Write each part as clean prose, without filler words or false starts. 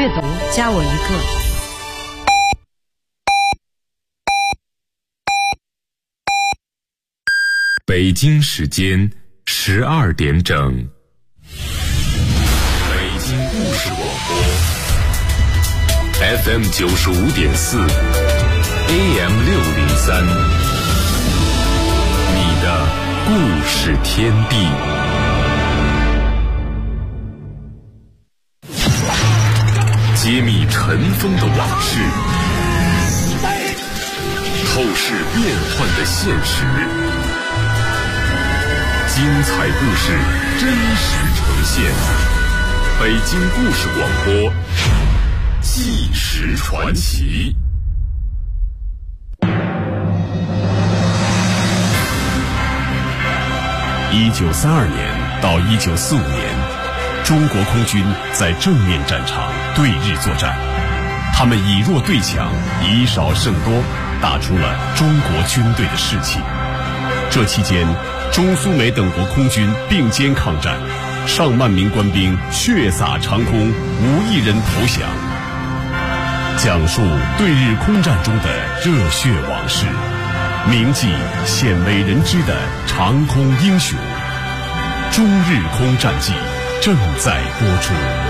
阅读，加我一个。 北京时间12点整。北京故事广播 FM 95.4 AM 603，你的故事天地。揭秘尘封的往事，透视变幻的现实，精彩故事真实呈现。北京故事广播，纪实传奇。 1932年到1945年，中国空军在正面战场对日作战，他们以弱对强，以少胜多，打出了中国军队的士气。这期间，中苏美等国空军并肩抗战，上万名官兵血洒长空，无一人投降。讲述对日空战中的热血往事，铭记鲜为人知的长空英雄。中日空战记正在播出。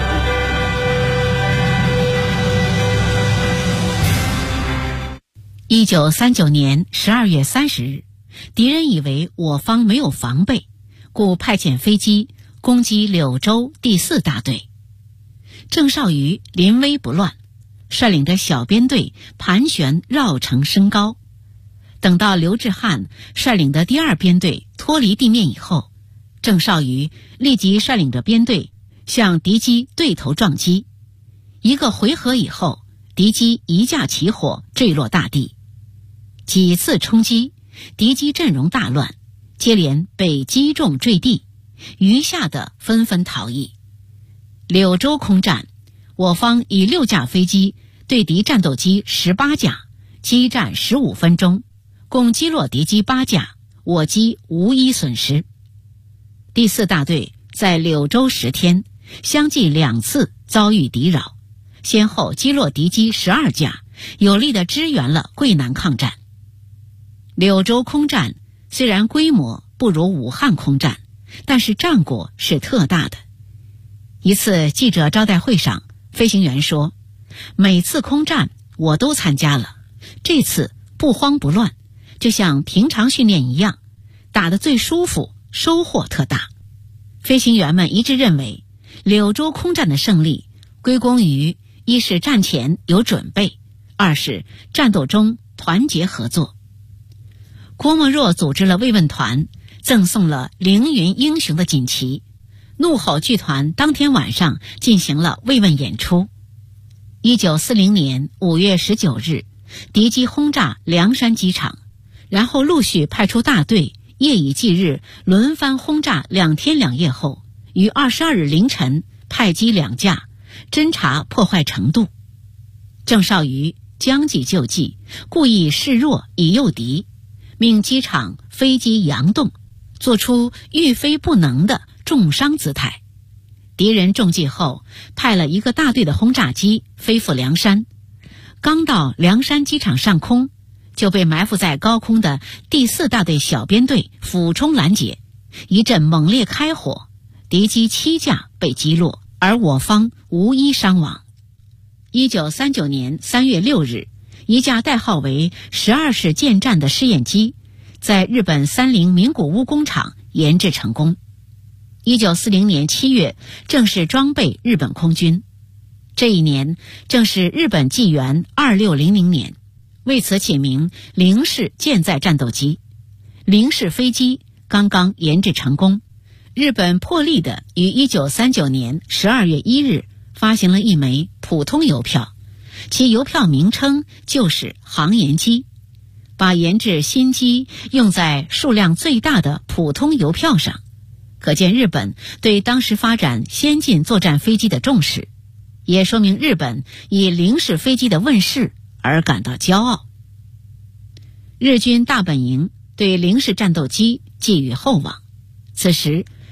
1939年12月30日，敌人以为我方没有防备，故派遣飞机攻击柳州第4大队。郑绍瑜临危不乱，率领着小编队盘旋绕城升高。等到刘志汉率领的第2编队脱离地面以后，郑绍瑜立即率领着编队向敌机对头撞击。1个回合以后，敌机一架起火，坠落大地。几次冲击，敌机阵容大乱，接连被击中坠地，余下的纷纷逃逸。柳州空战，我方以6架飞机对敌战斗机18架，激战15分钟，共击落敌机8架，我机无一损失。第4大队在柳州10天，相继2次遭遇敌扰，先后击落敌机12架，有力地支援了桂南抗战。柳州空战虽然规模不如武汉空战，但是战果是特大的。一次记者招待会上，飞行员说，每次空战我都参加了，这次不慌不乱，就像平常训练一样，打得最舒服，收获特大。飞行员们一致认为，柳州空战的胜利归功于一是战前有准备，二是战斗中团结合作。郭沫若组织了慰问团，赠送了凌云英雄的锦旗。怒吼剧团当天晚上进行了慰问演出。1940年5月19日，敌机轰炸凉山机场，然后陆续派出大队，夜以继日轮番轰炸2天2夜后，于22日凌晨派机2架，侦查破坏程度。郑绍瑜将计就计，故意示弱以诱敌，命机场飞机扬动，做出欲飞不能的重伤姿态。敌人中计后，派了1个大队的轰炸机飞赴凉山，刚到凉山机场上空，就被埋伏在高空的第4大队小编队俯冲拦截，一阵猛烈开火，敌机7架被击落，而我方无一伤亡。1939年3月6日，一架代号为12式舰战的试验机在日本三菱名古屋工厂研制成功。1940年7月正式装备日本空军。这一年正是日本纪元2600年，为此起名零式舰载战斗机。零式飞机刚刚研制成功，日本破例的于1939年12月1日发行了一枚普通邮票，其邮票名称就是航研机，把研制新机用在数量最大的普通邮票上，可见日本对当时发展先进作战飞机的重视，也说明日本以零式飞机的问世而感到骄傲。日军大本营对零式战斗机寄予厚望，此时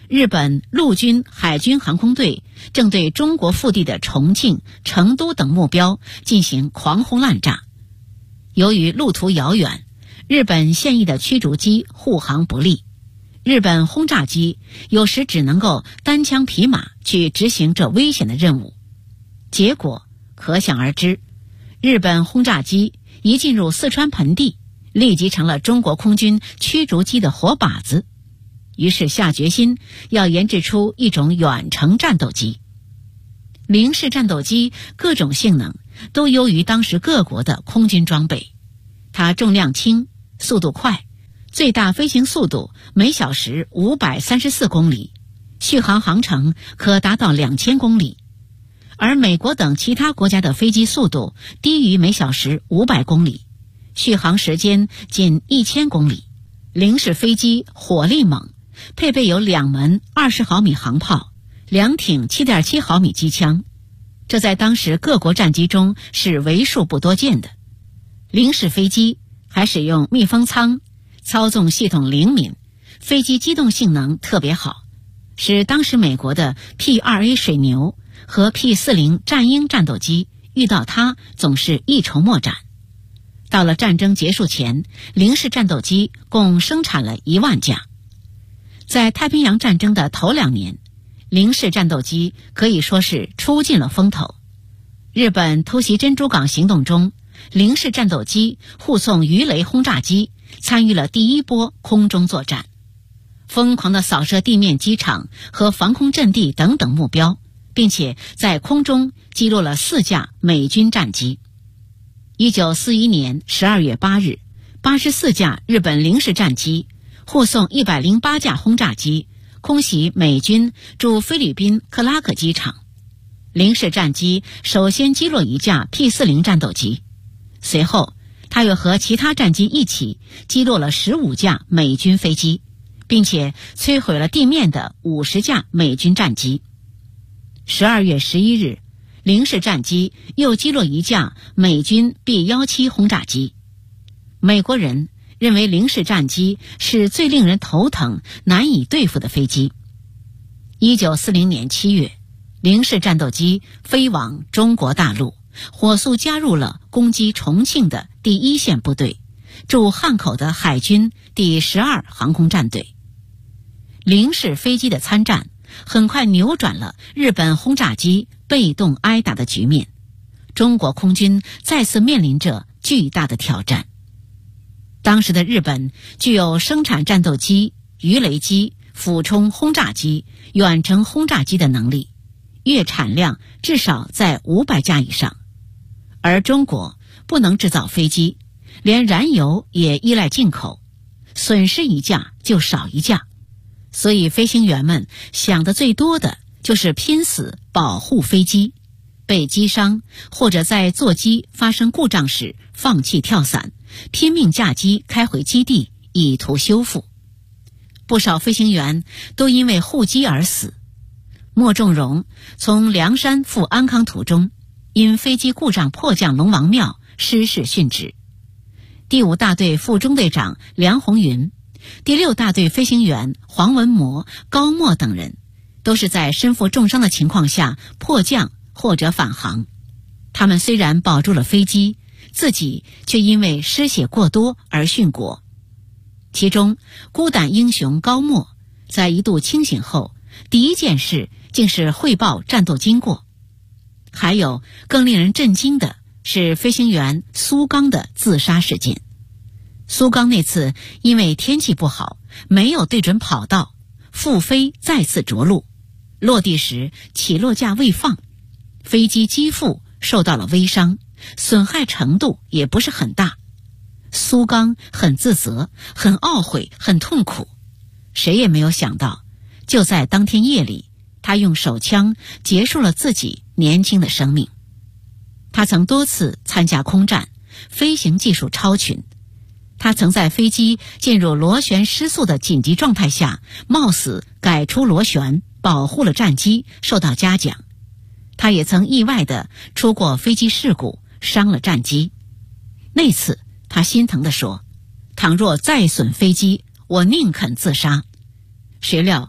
日本陆军海军航空队正对中国腹地的重庆、成都等目标进行狂轰滥炸。由于路途遥远，日本现役的驱逐机护航不利，日本轰炸机有时只能够单枪匹马去执行这危险的任务。结果可想而知，日本轰炸机一进入四川盆地，立即成了中国空军驱逐机的活靶子。于是下决心要研制出一种远程战斗机。零式战斗机各种性能都优于当时各国的空军装备，它重量轻，速度快，最大飞行速度每小时534公里，续航航程可达到2000公里。而美国等其他国家的飞机速度低于每小时500公里，续航时间仅1000公里。零式飞机火力猛，配备有2门20毫米航炮，2挺7.7毫米机枪，这在当时各国战机中是为数不多见的。零式飞机还使用密封舱，操纵系统灵敏，飞机机动性能特别好，使当时美国的 P-2A 水牛和 P-40 战鹰战斗机遇到它总是一筹莫展。到了战争结束前，零式战斗机共生产了1万架。在太平洋战争的头2年，零式战斗机可以说是出尽了风头。日本偷袭珍珠港行动中，零式战斗机护送鱼雷轰炸机参与了第一波空中作战，疯狂地扫射地面机场和防空阵地等等目标，并且在空中击落了4架美军战机。1941年12月8日，84架日本零式战机护送108架轰炸机空袭美军驻菲律宾克拉克机场。零式战机首先击落1架 P-40 战斗机，随后他又和其他战机一起击落了15架美军飞机，并且摧毁了地面的50架美军战机。12月11日，零式战机又击落1架美军 B-17 轰炸机。美国人认为零式战机是最令人头疼、难以对付的飞机。1940年7月，零式战斗机飞往中国大陆，火速加入了攻击重庆的第1线部队，驻汉口的海军第12航空战队。零式飞机的参战很快扭转了日本轰炸机被动挨打的局面，中国空军再次面临着巨大的挑战。当时的日本具有生产战斗机、鱼雷机、俯冲轰炸机、远程轰炸机的能力，月产量至少在500架以上。而中国不能制造飞机，连燃油也依赖进口，损失1架就少1架。所以飞行员们想的最多的就是拼死保护飞机，被击伤或者在座机发生故障时放弃跳伞，拼命驾机开回基地，以图修复。不少飞行员都因为护机而死。莫仲荣从凉山赴安康途中，因飞机故障迫降龙王庙，失事殉职。第5大队副中队长梁红云，第6大队飞行员黄文模、高默等人都是在身负重伤的情况下迫降或者返航。他们虽然保住了飞机，自己却因为失血过多而殉国。其中孤胆英雄高默在一度清醒后，第一件事竟是汇报战斗经过。还有更令人震惊的是飞行员苏刚的自杀事件。苏刚那次因为天气不好，没有对准跑道，复飞再次着陆，落地时起落架未放，飞机机腹受到了微伤，损害程度也不是很大。苏刚很自责，很懊悔，很痛苦。谁也没有想到，就在当天夜里，他用手枪结束了自己年轻的生命。他曾多次参加空战，飞行技术超群。他曾在飞机进入螺旋失速的紧急状态下，冒死改出螺旋，保护了战机，受到嘉奖。他也曾意外地出过飞机事故，伤了战机。那次他心疼地说，倘若再损飞机，我宁肯自杀。谁料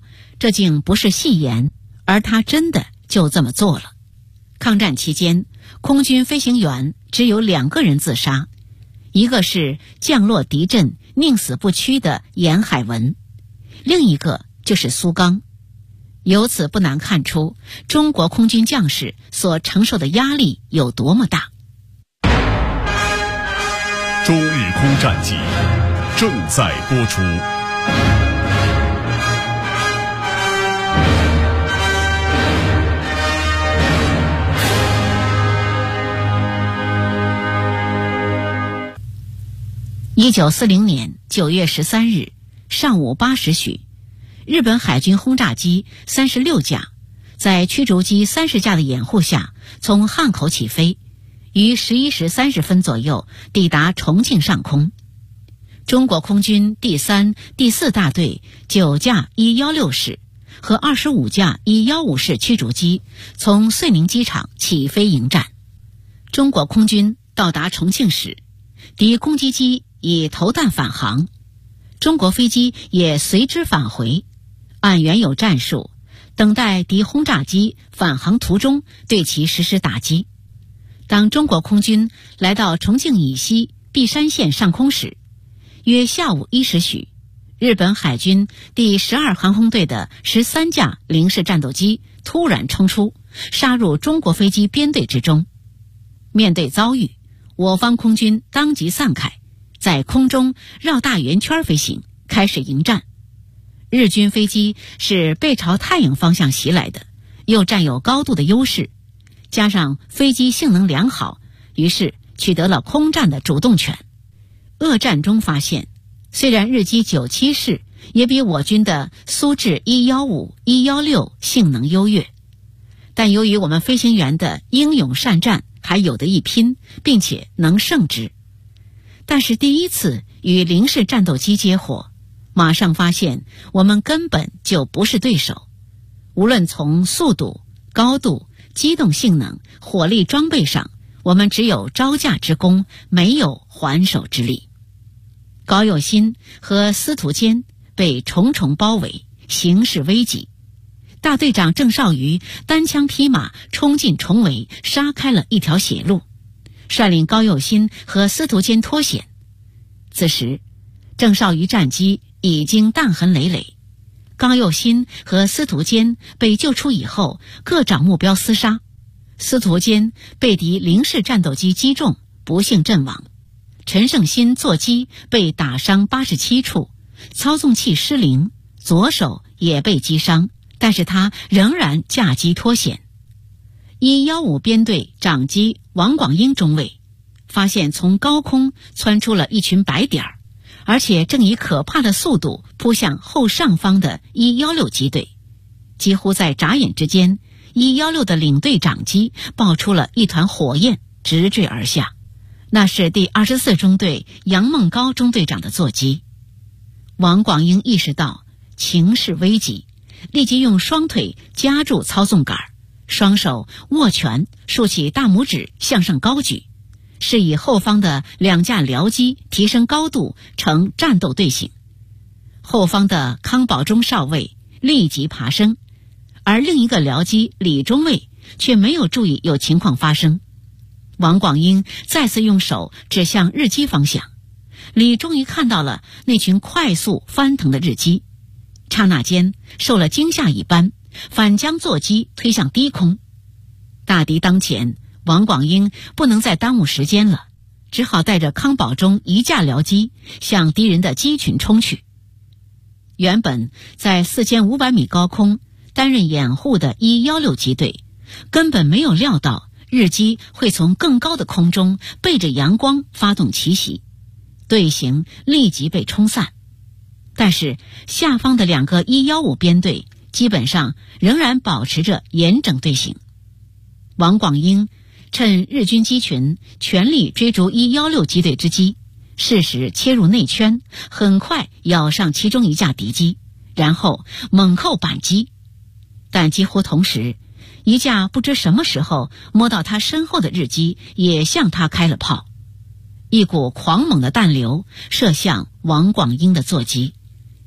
这竟不是戏言，而他真的就这么做了。抗战期间，空军飞行员只有2个人自杀，一个是降落敌阵宁死不屈的严海文，另一个就是苏刚。由此不难看出，中国空军将士所承受的压力有多么大。 中日空战记正在播出。 1940年9月13日上午8时许，日本海军轰炸机36架在驱逐机30架的掩护下从汉口起飞，于11时30分左右抵达重庆上空。中国空军第3、第4大队9架116式和25架115式驱逐机从遂宁机场起飞迎战。中国空军到达重庆时，敌攻击机已投弹返航，中国飞机也随之返回，按原有战术，等待敌轰炸机返航途中对其实施打击。当中国空军来到重庆以西璧山县上空时，约下午1时许，日本海军第12航空队的13架零式战斗机突然冲出，杀入中国飞机编队之中。面对遭遇，我方空军当即散开，在空中绕大圆圈飞行，开始迎战。日军飞机是背朝太阳方向袭来的，又占有高度的优势，加上飞机性能良好，于是取得了空战的主动权。恶战中发现，虽然日机97式也比我军的苏制115、116性能优越，但由于我们飞行员的英勇善战还有得一拼，并且能胜之。但是第一次与零式战斗机接火，马上发现我们根本就不是对手，无论从速度、高度、机动性能、火力装备上，我们只有招架之功，没有还手之力。高佑新和司徒坚被重重包围，形势危急。大队长郑少瑜单枪匹马冲进重围，杀开了一条血路，率领高佑新和司徒坚脱险。此时郑少瑜战机已经弹痕累累，高佑新和司徒坚被救出以后各找目标厮杀，司徒坚被敌零式战斗机击中，不幸阵亡。陈胜新座机被打伤87处，操纵器失灵，左手也被击伤，但是他仍然驾机脱险。115编队长机王广英中尉发现从高空窜出了一群白点儿，而且正以可怕的速度扑向后上方的116机队。几乎在眨眼之间，116的领队长机爆出了一团火焰，直坠而下。那是第24中队杨孟高中队长的座机。王广英意识到情势危急，立即用双腿夹住操纵杆，双手握拳，竖起大拇指向上高举，示意后方的2架僚机提升高度，呈战斗队形。后方的康保忠少尉立即爬升，而另一个僚机李中尉却没有注意有情况发生。王广英再次用手指向日机方向，李终于看到了那群快速翻腾的日机，刹那间受了惊吓一般，反将座机推向低空。大敌当前，王广英不能再耽误时间了，只好带着康保忠1架僚机向敌人的机群冲去。原本在4500米高空担任掩护的116机队根本没有料到日机会从更高的空中背着阳光发动奇袭，队形立即被冲散。但是下方的2个115编队基本上仍然保持着严整队形。王广英趁日军机群全力追逐116机队之机，适时切入内圈，很快咬上其中1架敌机，然后猛扣扳机。但几乎同时，1架不知什么时候摸到他身后的日机也向他开了炮，一股狂猛的弹流射向王广英的座机，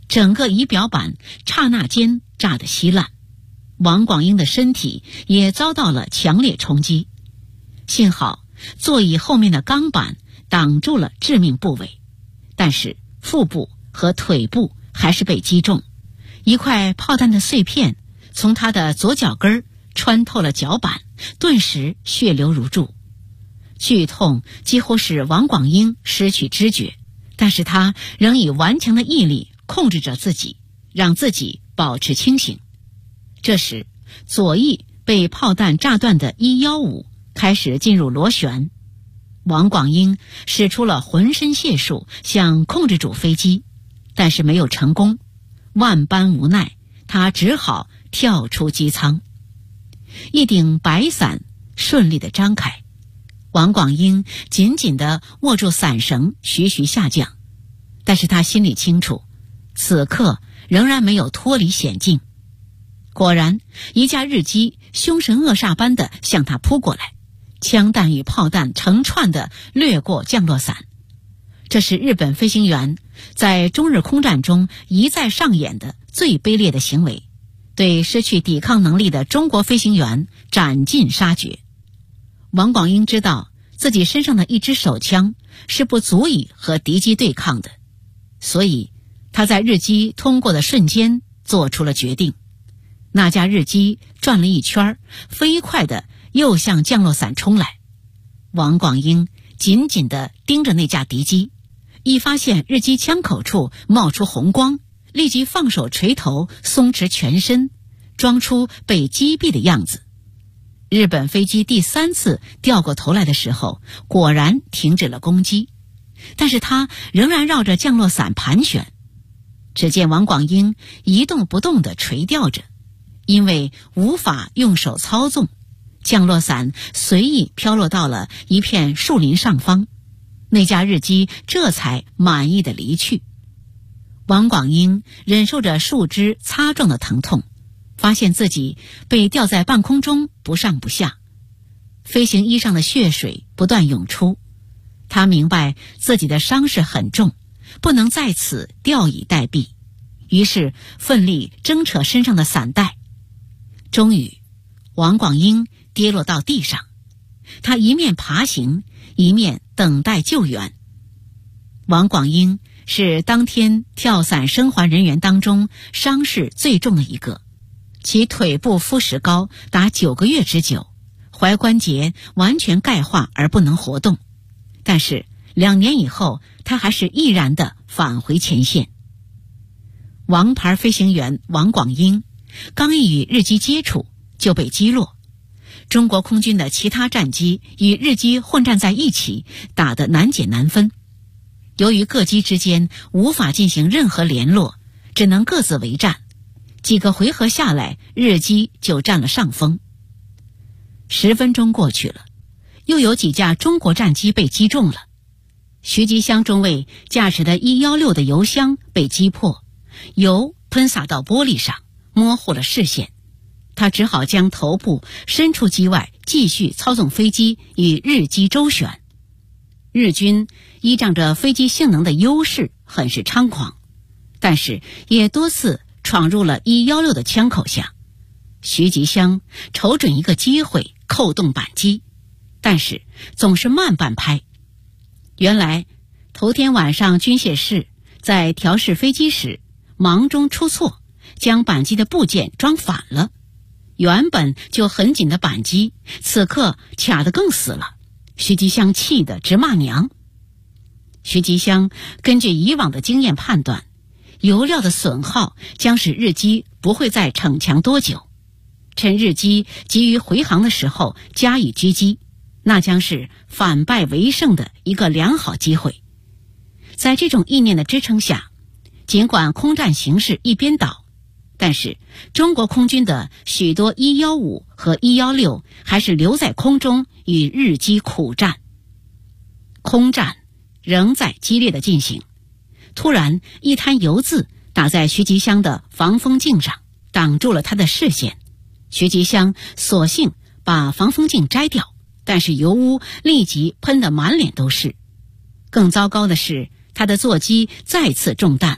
整个仪表板刹那间炸得稀烂，王广英的身体也遭到了强烈冲击。幸好座椅后面的钢板挡住了致命部位，但是腹部和腿部还是被击中，一块炮弹的碎片从他的左脚跟穿透了脚板，顿时血流如注。剧痛几乎使王广英失去知觉，但是他仍以顽强的毅力控制着自己，让自己保持清醒。这时左翼被炮弹炸断的115开始进入螺旋，王广英使出了浑身解数想控制住飞机，但是没有成功。万般无奈，他只好跳出机舱。一顶白伞顺利地张开，王广英紧紧地握住伞绳，徐徐下降。但是他心里清楚，此刻仍然没有脱离险境。果然，一架日机凶神恶煞般地向他扑过来，枪弹与炮弹成串地掠过降落伞。这是日本飞行员在中日空战中一再上演的最卑劣的行为，对失去抵抗能力的中国飞行员斩尽杀绝。王广英知道自己身上的一支手枪是不足以和敌机对抗的，所以他在日机通过的瞬间做出了决定。那架日机转了一圈，飞快地又向降落伞冲来。王广英紧紧地盯着那架敌机，一发现日机枪口处冒出红光，立即放手垂头，松弛全身，装出被击毙的样子。日本飞机第3次掉过头来的时候，果然停止了攻击，但是他仍然绕着降落伞盘旋。只见王广英一动不动地垂吊着，因为无法用手操纵，降落伞随意飘落到了一片树林上方，那架日机这才满意地离去。王广英忍受着树枝擦撞的疼痛，发现自己被吊在半空中不上不下，飞行衣上的血水不断涌出。他明白自己的伤势很重，不能在此吊以待毙，于是奋力挣扯身上的伞带。终于，王广英跌落到地上，他一面爬行，一面等待救援。王广英是当天跳伞生还人员当中伤势最重的一个，其腿部肤石膏达9个月之久，踝关节完全钙化而不能活动。但是2年以后，他还是毅然地返回前线。王牌飞行员王广英刚一与日机接触就被击落，中国空军的其他战机与日机混战在一起，打得难解难分。由于各机之间无法进行任何联络，只能各自为战。几个回合下来，日机就占了上风。10分钟过去了，又有几架中国战机被击中了。徐吉湘中尉驾驶的116的油箱被击破，油喷洒到玻璃上，模糊了视线。他只好将头部伸出机外，继续操纵飞机与日机周旋。日军依仗着飞机性能的优势，很是猖狂，但是也多次闯入了116的枪口下。徐吉湘瞅准一个机会扣动扳机，但是总是慢半拍。原来头天晚上军械室在调试飞机时忙中出错，将扳机的部件装反了。原本就很紧的扳机此刻卡得更死了，徐吉湘气得直骂娘。徐吉湘根据以往的经验判断，油料的损耗将使日机不会再逞强多久，趁日机急于回航的时候加以狙击，那将是反败为胜的一个良好机会。在这种意念的支撑下，尽管空战形势一边倒，但是中国空军的许多115和116还是留在空中与日机苦战。空战仍在激烈的进行，突然一滩油渍打在徐吉湘的防风镜上，挡住了他的视线。徐吉湘索性把防风镜摘掉，但是油污立即喷得满脸都是。更糟糕的是，他的座机再次中弹，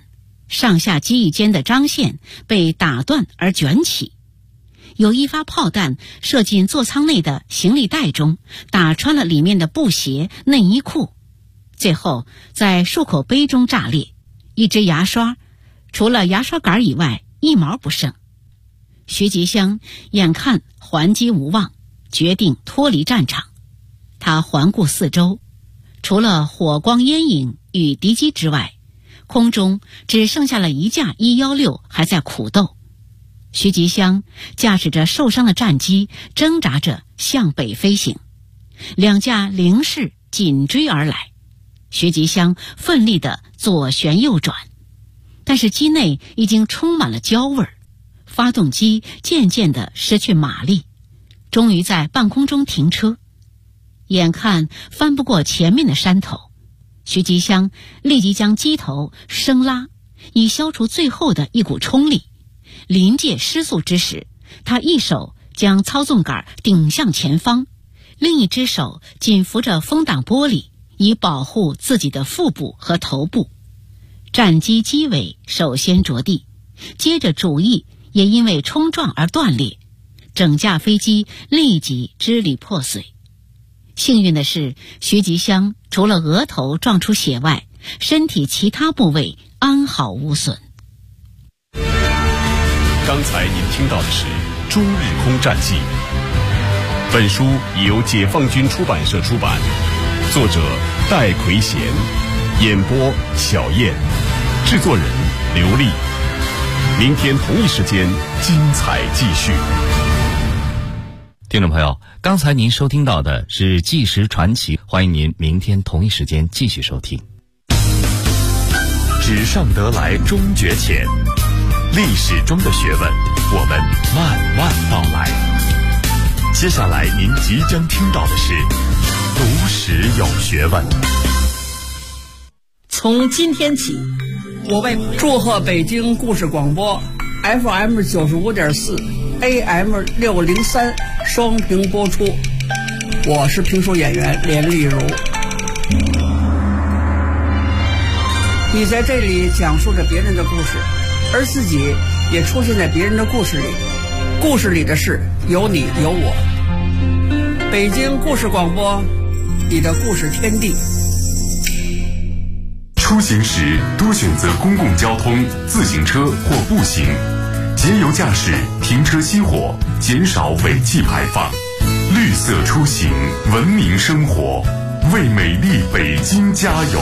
上下机翼间的张线被打断而卷起，有一发炮弹射进座舱内的行李袋中，打穿了里面的布鞋、内衣裤，最后在漱口杯中炸裂，一支牙刷除了牙刷杆以外一毛不剩。徐吉湘眼看还击无望，决定脱离战场。他环顾四周，除了火光烟影与敌机之外，空中只剩下了一架116还在苦斗。徐吉湘驾驶着受伤的战机挣扎着向北飞行，2架零式紧追而来。徐吉湘奋力地左旋右转，但是机内已经充满了焦味儿，发动机渐渐地失去马力，终于在半空中停车。眼看翻不过前面的山头，徐吉湘立即将机头升拉，以消除最后的一股冲力。临界失速之时，他一手将操纵杆顶向前方，另一只手紧扶着风挡玻璃，以保护自己的腹部和头部。战机机尾首先着地，接着主翼也因为冲撞而断裂，整架飞机立即支离破碎。幸运的是，徐吉湘除了额头撞出血外，身体其他部位安好无损。 刚才您听到的是《中日空战记》，本书由解放军出版社出版，作者戴奎贤，演播小燕，制作人刘丽。明天同一时间精彩继续。 听众朋友，刚才您收听到的是《纪实传奇》，欢迎您明天同一时间继续收听。 纸上得来终觉浅，历史中的学问，我们慢慢道来。接下来您即将听到的是读史有学问。 从今天起，我为祝贺北京故事广播 FM 95.4 AM 603双屏播出。我是评书演员连丽如。你在这里讲述着别人的故事，而自己也出现在别人的故事里，故事里的事有你有我。北京故事广播，你的故事天地。 出行时多选择公共交通、自行车或步行，节油驾驶，停车熄火，减少尾气排放。绿色出行，文明生活，为美丽北京加油。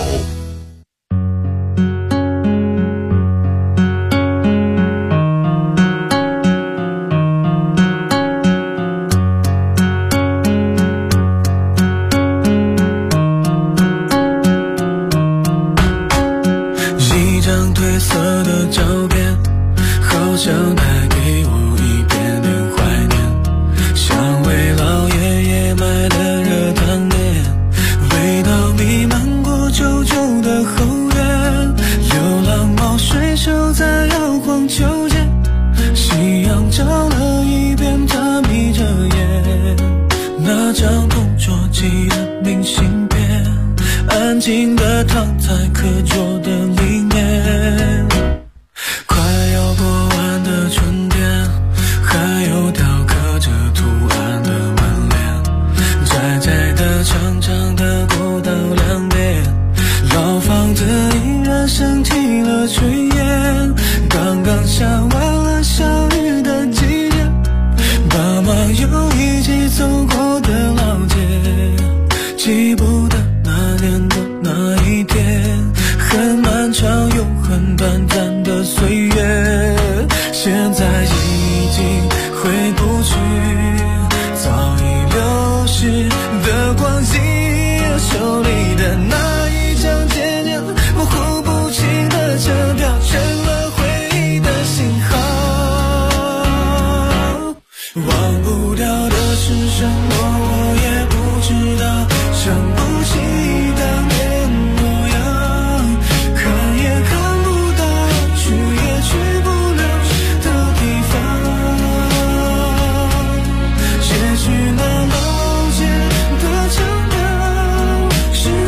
是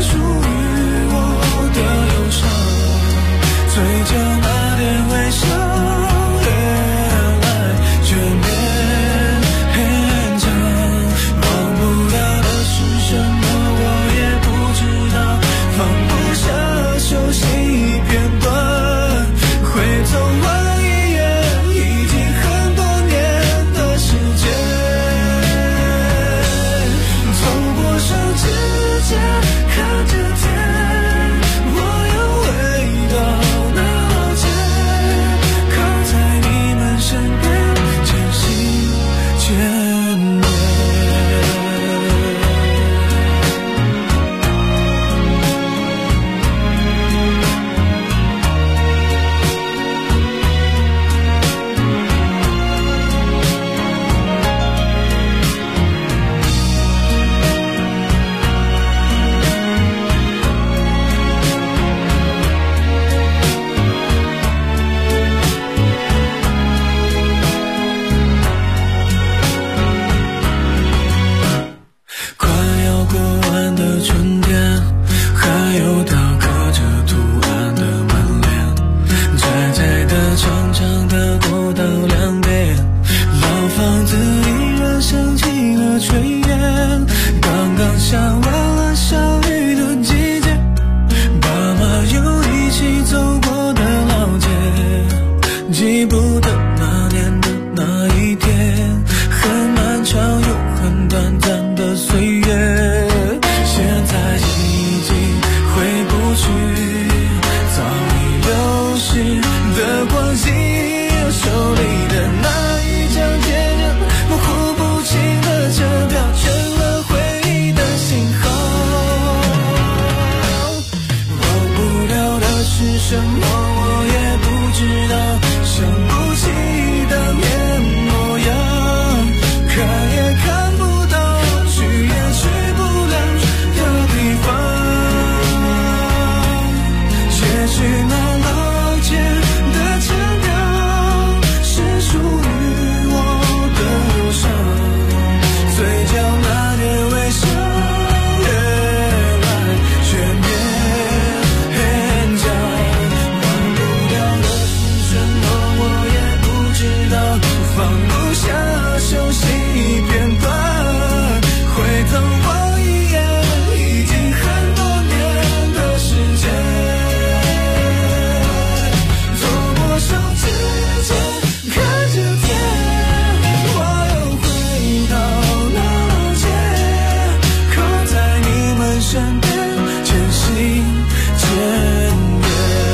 善变，渐行渐远。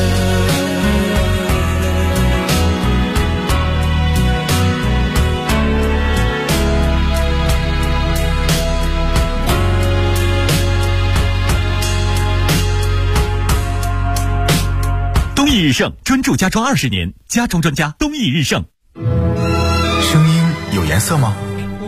东益日盛专注家装20年，家装专家东益日盛。 声音有颜色吗？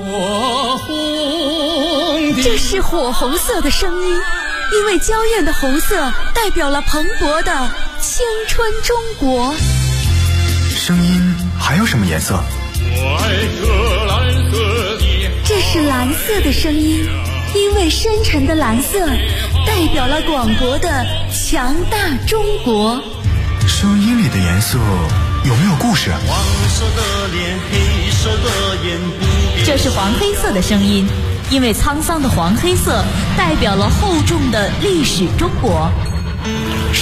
这是火红色的声音，因为娇艳的红色代表了蓬勃的青春中国。 声音还有什么颜色？ 我爱喝蓝色的。 这是蓝色的声音，因为深沉的蓝色代表了广博的强大中国。 声音里的颜色有没有故事？ 黄色的脸，黑色的眼， 这是黄黑色的声音，因为沧桑的黄黑色代表了厚重的历史中国。